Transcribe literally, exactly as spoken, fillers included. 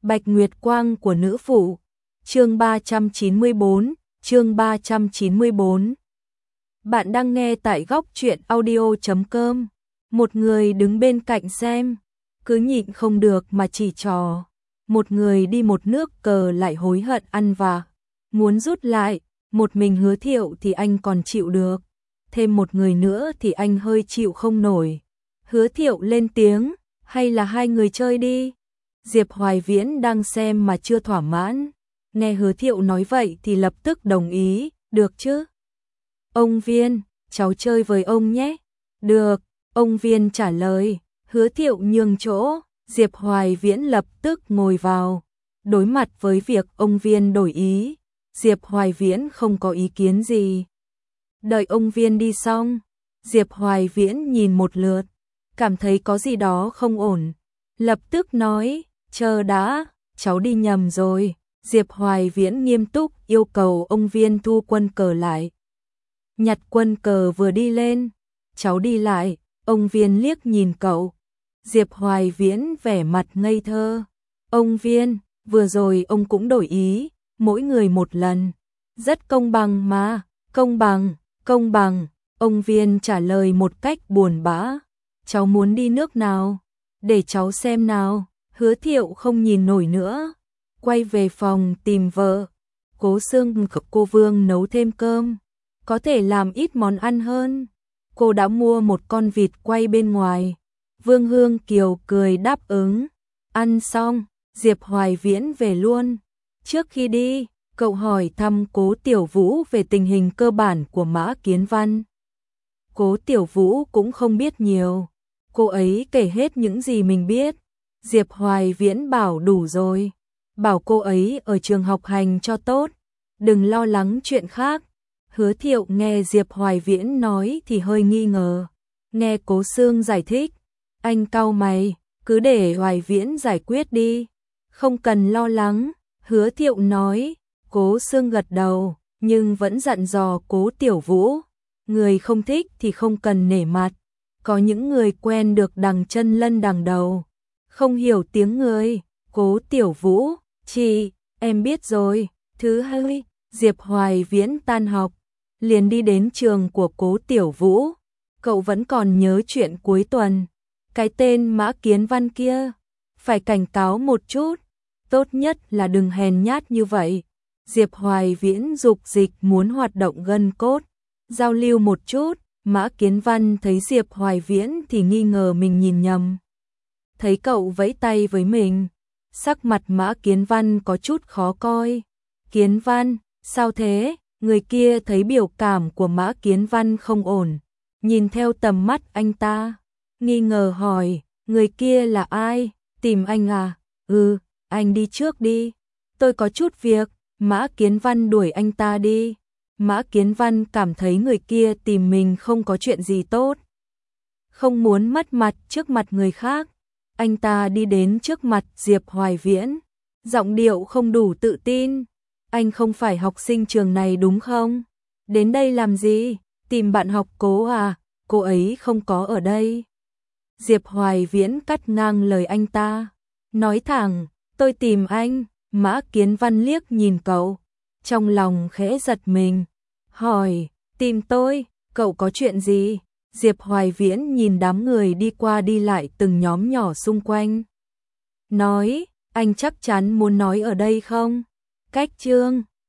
Bạch Nguyệt Quang của nữ phụ. Chương ba trăm chín mươi tư, chương ba trăm chín mươi tư. Bạn đang nghe tại góc truyện audio chấm com. Một người đứng bên cạnh xem, cứ nhịn không được mà chỉ trò. Một người đi một nước cờ lại hối hận ăn vạ, muốn rút lại. Một mình Hứa Thiệu thì anh còn chịu được, thêm một người nữa thì anh hơi chịu không nổi. Hứa Thiệu lên tiếng, hay là hai người chơi đi. Diệp Hoài Viễn đang xem mà chưa thỏa mãn, nghe Hứa Thiệu nói vậy thì lập tức đồng ý, được chứ. Ông Viên, cháu chơi với ông nhé. Được, ông Viên trả lời. Hứa Thiệu nhường chỗ, Diệp Hoài Viễn lập tức ngồi vào. Đối mặt với việc ông Viên đổi ý, Diệp Hoài Viễn không có ý kiến gì. Đợi ông Viên đi xong, Diệp Hoài Viễn nhìn một lượt, cảm thấy có gì đó không ổn, lập tức nói, chờ đã, cháu đi nhầm rồi. Diệp Hoài Viễn nghiêm túc yêu cầu ông Viên thu quân cờ lại. Nhặt quân cờ vừa đi lên, cháu đi lại, ông Viên liếc nhìn cậu. Diệp Hoài Viễn vẻ mặt ngây thơ. Ông Viên, vừa rồi ông cũng đổi ý, mỗi người một lần. Rất công bằng mà, công bằng, công bằng. Ông Viên trả lời một cách buồn bã. Cháu muốn đi nước nào? Để cháu xem nào. Hứa Thiệu không nhìn nổi nữa, quay về phòng tìm vợ. Cố Sương cô Vương nấu thêm cơm, có thể làm ít món ăn hơn. Cô đã mua một con vịt quay bên ngoài. Vương Hương Kiều cười đáp ứng. Ăn xong, Diệp Hoài Viễn về luôn. Trước khi đi, cậu hỏi thăm Cố Tiểu Vũ về tình hình cơ bản của Mã Kiến Văn. Cố Tiểu Vũ cũng không biết nhiều, cô ấy kể hết những gì mình biết. Diệp Hoài Viễn bảo đủ rồi, bảo cô ấy ở trường học hành cho tốt, đừng lo lắng chuyện khác. Hứa Thiệu nghe Diệp Hoài Viễn nói thì hơi nghi ngờ, nghe Cố Sương giải thích, anh cau mày, cứ để Hoài Viễn giải quyết đi, không cần lo lắng. Hứa Thiệu nói. Cố Sương gật đầu, nhưng vẫn dặn dò Cố Tiểu Vũ, người không thích thì không cần nể mặt, có những người quen được đằng chân lân đằng đầu, không hiểu tiếng người. Cố Tiểu Vũ, chị, em biết rồi. Thứ hai, Diệp Hoài Viễn tan học, liền đi đến trường của Cố Tiểu Vũ. Cậu vẫn còn nhớ chuyện cuối tuần, cái tên Mã Kiến Văn kia, phải cảnh cáo một chút, tốt nhất là đừng hèn nhát như vậy. Diệp Hoài Viễn dục dịch muốn hoạt động gân cốt, giao lưu một chút. Mã Kiến Văn thấy Diệp Hoài Viễn thì nghi ngờ mình nhìn nhầm. Thấy cậu vẫy tay với mình, sắc mặt Mã Kiến Văn có chút khó coi. Kiến Văn, sao thế? Người kia thấy biểu cảm của Mã Kiến Văn không ổn, nhìn theo tầm mắt anh ta, nghi ngờ hỏi, người kia là ai? Tìm anh à? Ừ, anh đi trước đi, tôi có chút việc. Mã Kiến Văn đuổi anh ta đi. Mã Kiến Văn cảm thấy người kia tìm mình không có chuyện gì tốt, không muốn mất mặt trước mặt người khác. Anh ta đi đến trước mặt Diệp Hoài Viễn, giọng điệu không đủ tự tin. Anh không phải học sinh trường này đúng không? Đến đây làm gì? Tìm bạn học Cố à? Cô ấy không có ở đây. Diệp Hoài Viễn cắt ngang lời anh ta, nói thẳng, tôi tìm anh. Mã Kiến Văn liếc nhìn cậu, trong lòng khẽ giật mình, hỏi, tìm tôi, cậu có chuyện gì? Diệp Hoài Viễn nhìn đám người đi qua đi lại từng nhóm nhỏ xung quanh, nói, anh chắc chắn muốn nói ở đây không? Cách chương